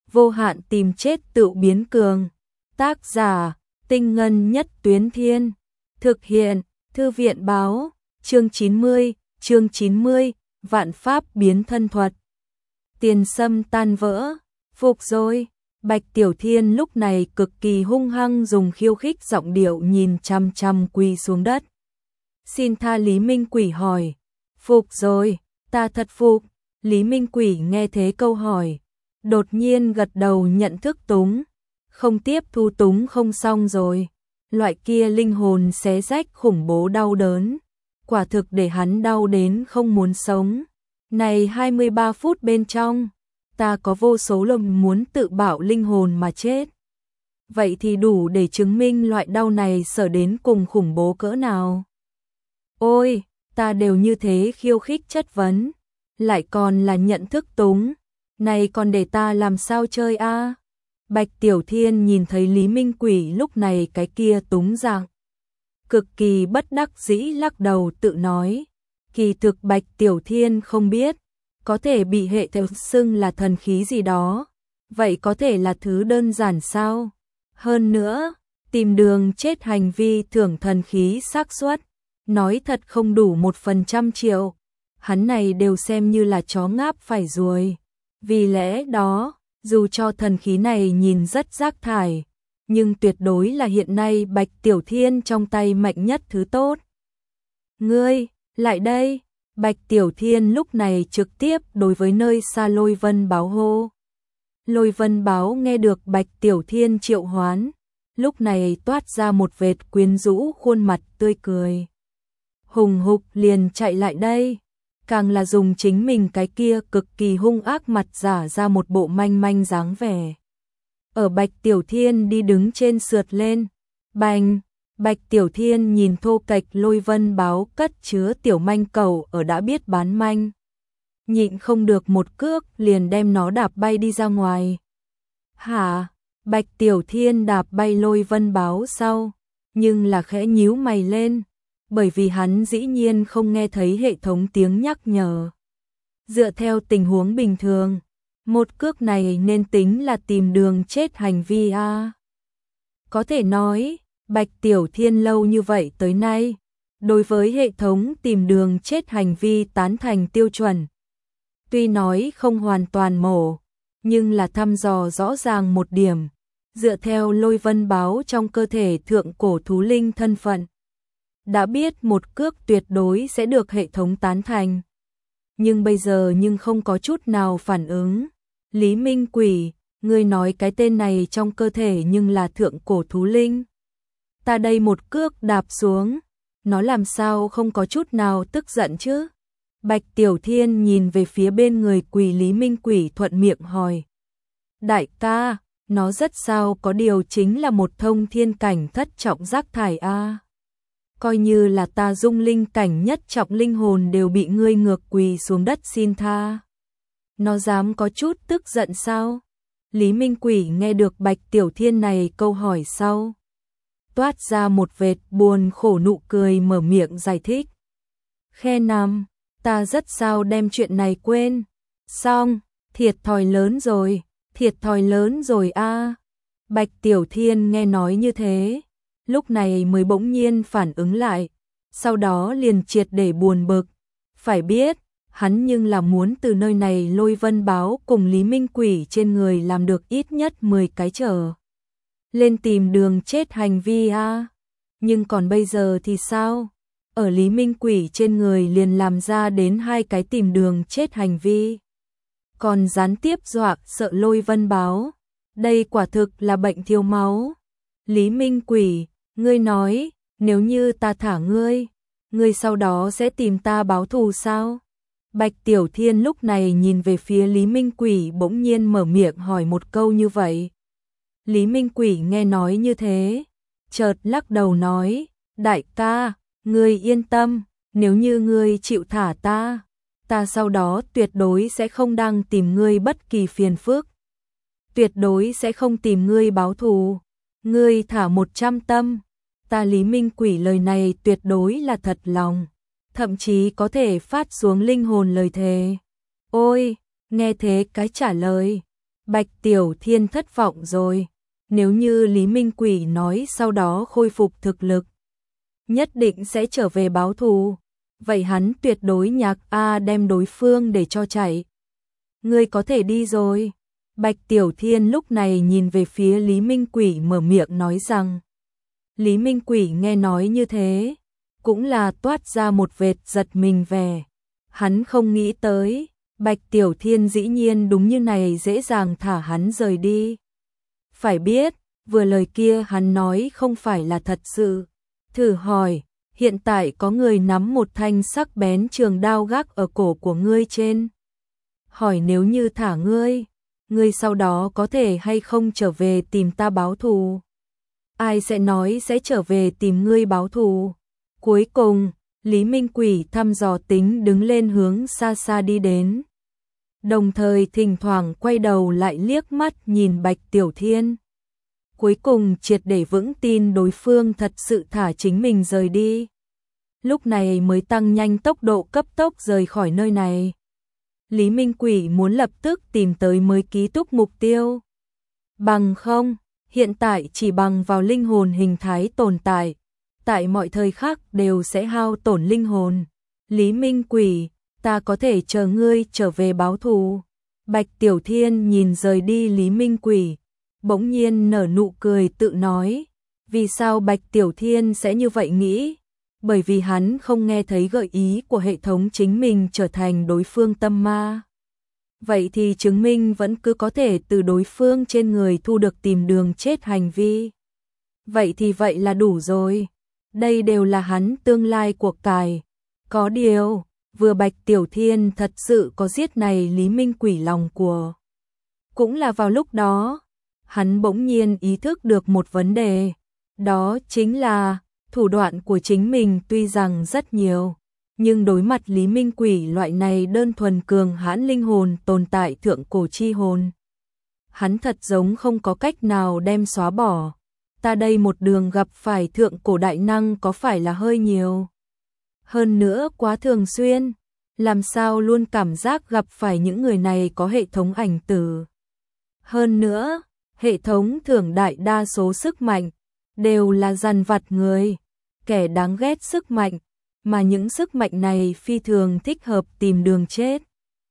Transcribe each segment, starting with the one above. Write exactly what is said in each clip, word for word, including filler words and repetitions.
vô hạn tìm chết tự biến cường. Tác giả, Tinh Ngân Nhất Tuyến Thiên. Thực hiện, Thư viện Báo. Chương chín mươi, chương chín mươi, Vạn Pháp biến thân thuật. Tiền Sâm tan vỡ, phục rồi. Bạch Tiểu Thiên lúc này cực kỳ hung hăng dùng khiêu khích giọng điệu nhìn chăm chăm quỳ xuống đất. Xin tha. Lý Minh Quỷ hỏi. Phục rồi, ta thật phục. Lý Minh Quỷ nghe thế câu hỏi, đột nhiên gật đầu nhận thức túng. Không tiếp thu túng không xong rồi. Loại kia linh hồn xé rách khủng bố đau đớn. Quả thực để hắn đau đến không muốn sống. Này hai mươi ba phút bên trong, ta có vô số lần muốn tự bạo linh hồn mà chết. Vậy thì đủ để chứng minh loại đau này sở đến cùng khủng bố cỡ nào. Ôi, ta đều như thế khiêu khích chất vấn, lại còn là nhận thức túng. Này còn để ta làm sao chơi a? À? Bạch Tiểu Thiên nhìn thấy Lý Minh Quỷ lúc này cái kia túng dạng, cực kỳ bất đắc dĩ lắc đầu tự nói. Kỳ thực Bạch Tiểu Thiên không biết, có thể bị hệ theo xưng là thần khí gì đó. Vậy có thể là thứ đơn giản sao? Hơn nữa, tìm đường chết hành vi thưởng thần khí xác suất, nói thật không đủ một phần trăm triệu. Hắn này đều xem như là chó ngáp phải ruồi. Vì lẽ đó, dù cho thần khí này nhìn rất rác thải, nhưng tuyệt đối là hiện nay Bạch Tiểu Thiên trong tay mạnh nhất thứ tốt. Ngươi, lại đây. Bạch Tiểu Thiên lúc này trực tiếp đối với nơi xa Lôi Vân Báo hô. Lôi Vân Báo nghe được Bạch Tiểu Thiên triệu hoán, lúc này toát ra một vệt quyến rũ khuôn mặt tươi cười. Hùng hục liền chạy lại đây, càng là dùng chính mình cái kia cực kỳ hung ác mặt giả ra một bộ manh manh dáng vẻ. Ở Bạch Tiểu Thiên đi đứng trên sượt lên, bành. Bạch Tiểu Thiên nhìn thô kệch Lôi Vân Báo cất chứa tiểu manh cầu ở đã biết bán manh, nhịn không được một cước liền đem nó đạp bay đi ra ngoài. Hả? Bạch Tiểu Thiên đạp bay Lôi Vân Báo sau, nhưng là khẽ nhíu mày lên, bởi vì hắn dĩ nhiên không nghe thấy hệ thống tiếng nhắc nhở. Dựa theo tình huống bình thường, một cước này nên tính là tìm đường chết hành vi a. À. Có thể nói, Bạch Tiểu Thiên lâu như vậy tới nay, đối với hệ thống tìm đường chết hành vi tán thành tiêu chuẩn. Tuy nói không hoàn toàn mổ, nhưng là thăm dò rõ ràng một điểm, dựa theo Lôi Vân Báo trong cơ thể thượng cổ thú linh thân phận. Đã biết một cước tuyệt đối sẽ được hệ thống tán thành. Nhưng bây giờ nhưng không có chút nào phản ứng. Lý Minh Quỷ, ngươi nói cái tên này trong cơ thể nhưng là thượng cổ thú linh. Ta đây một cước đạp xuống, nó làm sao không có chút nào tức giận chứ? Bạch Tiểu Thiên nhìn về phía bên người quỳ Lý Minh Quỷ thuận miệng hỏi. Đại ca, nó rất sao có điều chính là một thông thiên cảnh thất trọng rác thải a. À. Coi như là ta dung linh cảnh nhất trọng linh hồn đều bị ngươi ngược quỳ xuống đất xin tha. Nó dám có chút tức giận sao? Lý Minh Quỷ nghe được Bạch Tiểu Thiên này câu hỏi sau, toát ra một vệt buồn khổ nụ cười mở miệng giải thích. Khe nằm, ta rất sao đem chuyện này quên. Xong, thiệt thòi lớn rồi, thiệt thòi lớn rồi a. À. Bạch Tiểu Thiên nghe nói như thế, lúc này mới bỗng nhiên phản ứng lại, sau đó liền triệt để buồn bực. Phải biết, hắn nhưng là muốn từ nơi này Lôi Vân Báo cùng Lý Minh Quỷ trên người làm được ít nhất mười cái trở lên tìm đường chết hành vi a. À. Nhưng còn bây giờ thì sao? Ở Lý Minh Quỷ trên người liền làm ra đến hai cái tìm đường chết hành vi. Còn gián tiếp dọa sợ Lôi Vân Báo. Đây quả thực là bệnh thiếu máu. Lý Minh Quỷ, ngươi nói, nếu như ta thả ngươi, ngươi sau đó sẽ tìm ta báo thù sao? Bạch Tiểu Thiên lúc này nhìn về phía Lý Minh Quỷ bỗng nhiên mở miệng hỏi một câu như vậy. Lý Minh Quỷ nghe nói như thế, chợt lắc đầu nói, đại ca, ngươi yên tâm, nếu như ngươi chịu thả ta, ta sau đó tuyệt đối sẽ không đang tìm ngươi bất kỳ phiền phức. Tuyệt đối sẽ không tìm ngươi báo thù. Ngươi thả một trăm tâm, ta Lý Minh Quỷ lời này tuyệt đối là thật lòng, thậm chí có thể phát xuống linh hồn lời thề. Ôi, nghe thế cái trả lời, Bạch Tiểu Thiên thất vọng rồi. Nếu như Lý Minh Quỷ nói sau đó khôi phục thực lực, nhất định sẽ trở về báo thù, vậy hắn tuyệt đối nhạc A đem đối phương để cho chạy. Ngươi có thể đi rồi. Bạch Tiểu Thiên lúc này nhìn về phía Lý Minh Quỷ mở miệng nói rằng. Lý Minh Quỷ nghe nói như thế, cũng là toát ra một vệt giật mình về. Hắn không nghĩ tới, Bạch Tiểu Thiên dĩ nhiên đúng như này dễ dàng thả hắn rời đi. Phải biết, vừa lời kia hắn nói không phải là thật sự. Thử hỏi, hiện tại có người nắm một thanh sắc bén trường đao gác ở cổ của ngươi trên. Hỏi nếu như thả ngươi, ngươi sau đó có thể hay không trở về tìm ta báo thù? Ai sẽ nói sẽ trở về tìm ngươi báo thù? Cuối cùng, Lý Minh Quỷ thăm dò tính đứng lên hướng xa xa đi đến. Đồng thời thỉnh thoảng quay đầu lại liếc mắt nhìn Bạch Tiểu Thiên. Cuối cùng triệt để vững tin đối phương thật sự thả chính mình rời đi. Lúc này mới tăng nhanh tốc độ cấp tốc rời khỏi nơi này. Lý Minh Quỷ muốn lập tức tìm tới mới ký túc mục tiêu. Bằng không, hiện tại chỉ bằng vào linh hồn hình thái tồn tại, tại mọi thời khắc đều sẽ hao tổn linh hồn. Lý Minh Quỷ, ta có thể chờ ngươi trở về báo thù. Bạch Tiểu Thiên nhìn rời đi Lý Minh Quỷ, bỗng nhiên nở nụ cười tự nói. Vì sao Bạch Tiểu Thiên sẽ như vậy nghĩ? Bởi vì hắn không nghe thấy gợi ý của hệ thống chính mình trở thành đối phương tâm ma. Vậy thì chứng minh vẫn cứ có thể từ đối phương trên người thu được tìm đường chết hành vi. Vậy thì vậy là đủ rồi. Đây đều là hắn tương lai cuộc cải. Có điều, vừa Bạch Tiểu Thiên thật sự có giết này Lý Minh Quỷ lòng của. Cũng là vào lúc đó, hắn bỗng nhiên ý thức được một vấn đề. Đó chính là, thủ đoạn của chính mình tuy rằng rất nhiều, nhưng đối mặt Lý Minh Quỷ loại này đơn thuần cường hãn linh hồn tồn tại thượng cổ chi hồn, hắn thật giống không có cách nào đem xóa bỏ. Ta đây một đường gặp phải thượng cổ đại năng có phải là hơi nhiều? Hơn nữa quá thường xuyên, làm sao luôn cảm giác gặp phải những người này có hệ thống ảnh tử. Hơn nữa, hệ thống thưởng đại đa số sức mạnh đều là dằn vặt người, kẻ đáng ghét sức mạnh, mà những sức mạnh này phi thường thích hợp tìm đường chết.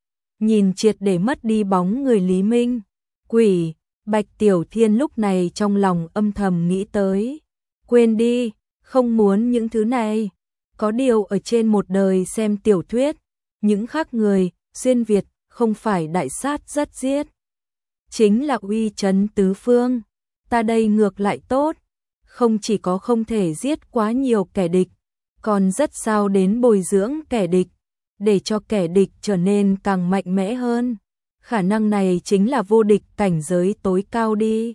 Nhìn triệt để mất đi bóng người Lý Minh Quỷ, Bạch Tiểu Thiên lúc này trong lòng âm thầm nghĩ tới. Quên đi, không muốn những thứ này. Có điều ở trên một đời xem tiểu thuyết, những khác người, xuyên Việt, không phải đại sát rất giết. Chính là uy chấn tứ phương. Ta đây ngược lại tốt. Không chỉ có không thể giết quá nhiều kẻ địch, còn rất sao đến bồi dưỡng kẻ địch, để cho kẻ địch trở nên càng mạnh mẽ hơn. Khả năng này chính là vô địch cảnh giới tối cao đi.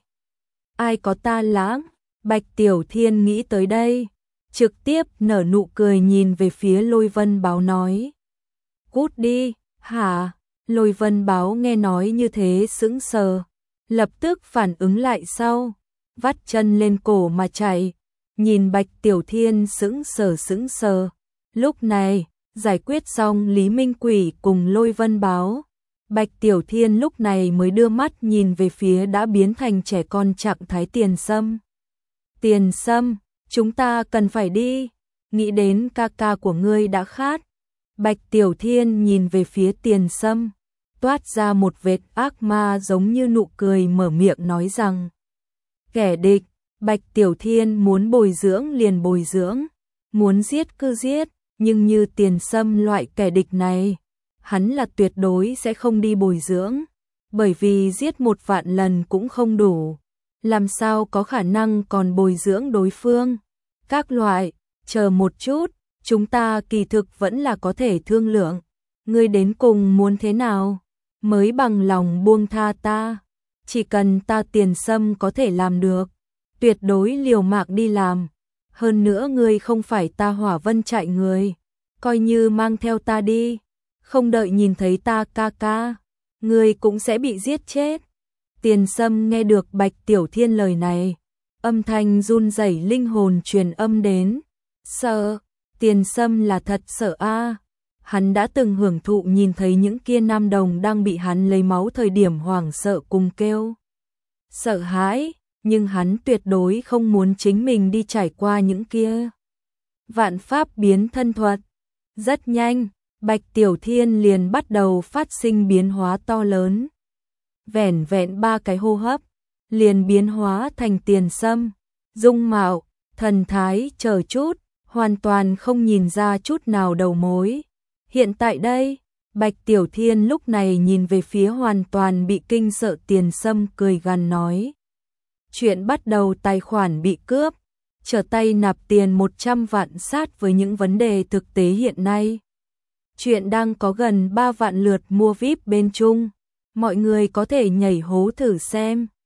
Ai có ta lãng? Bạch Tiểu Thiên nghĩ tới đây, trực tiếp nở nụ cười nhìn về phía Lôi Vân Báo nói. Cút đi, hả? Lôi Vân Báo nghe nói như thế sững sờ, lập tức phản ứng lại sau, vắt chân lên cổ mà chạy, nhìn Bạch Tiểu Thiên sững sờ sững sờ. Lúc này, giải quyết xong Lý Minh Quỷ cùng Lôi Vân Báo, Bạch Tiểu Thiên lúc này mới đưa mắt nhìn về phía đã biến thành trẻ con trạng thái Tiền Sâm. Tiền Sâm, chúng ta cần phải đi, nghĩ đến ca ca của ngươi đã khát. Bạch Tiểu Thiên nhìn về phía Tiền Sâm, toát ra một vệt ác ma giống như nụ cười mở miệng nói rằng. Kẻ địch, Bạch Tiểu Thiên muốn bồi dưỡng liền bồi dưỡng, muốn giết cứ giết, nhưng như Tiền Sâm loại kẻ địch này, hắn là tuyệt đối sẽ không đi bồi dưỡng, bởi vì giết một vạn lần cũng không đủ, làm sao có khả năng còn bồi dưỡng đối phương. Các loại, chờ một chút, chúng ta kỳ thực vẫn là có thể thương lượng, ngươi đến cùng muốn thế nào, mới bằng lòng buông tha ta, chỉ cần ta Tiền Sâm có thể làm được, tuyệt đối liều mạng đi làm, hơn nữa ngươi không phải ta Hỏa Vân Trại người, coi như mang theo ta đi, không đợi nhìn thấy ta ca ca, ngươi cũng sẽ bị giết chết. Tiền Sâm nghe được Bạch Tiểu Thiên lời này, âm thanh run rẩy linh hồn truyền âm đến. Sợ, Tiền Sâm là thật sợ a. hắn đã từng hưởng thụ nhìn thấy những kia nam đồng đang bị hắn lấy máu thời điểm hoảng sợ cùng kêu. Sợ hãi, nhưng hắn tuyệt đối không muốn chính mình đi trải qua những kia. Vạn pháp biến thân thuật. Rất nhanh, Bạch Tiểu Thiên liền bắt đầu phát sinh biến hóa to lớn. Vẻn vẹn ba cái hô hấp, liền biến hóa thành Tiền Sâm, dung mạo, thần thái chờ chút, hoàn toàn không nhìn ra chút nào đầu mối. Hiện tại đây, Bạch Tiểu Thiên lúc này nhìn về phía hoàn toàn bị kinh sợ Tiền Sâm cười gằn nói. Chuyện bắt đầu tài khoản bị cướp, trở tay nạp tiền một trăm vạn sát với những vấn đề thực tế hiện nay. Chuyện đang có gần ba vạn lượt mua vi ai pi bên Trung, mọi người có thể nhảy hố thử xem.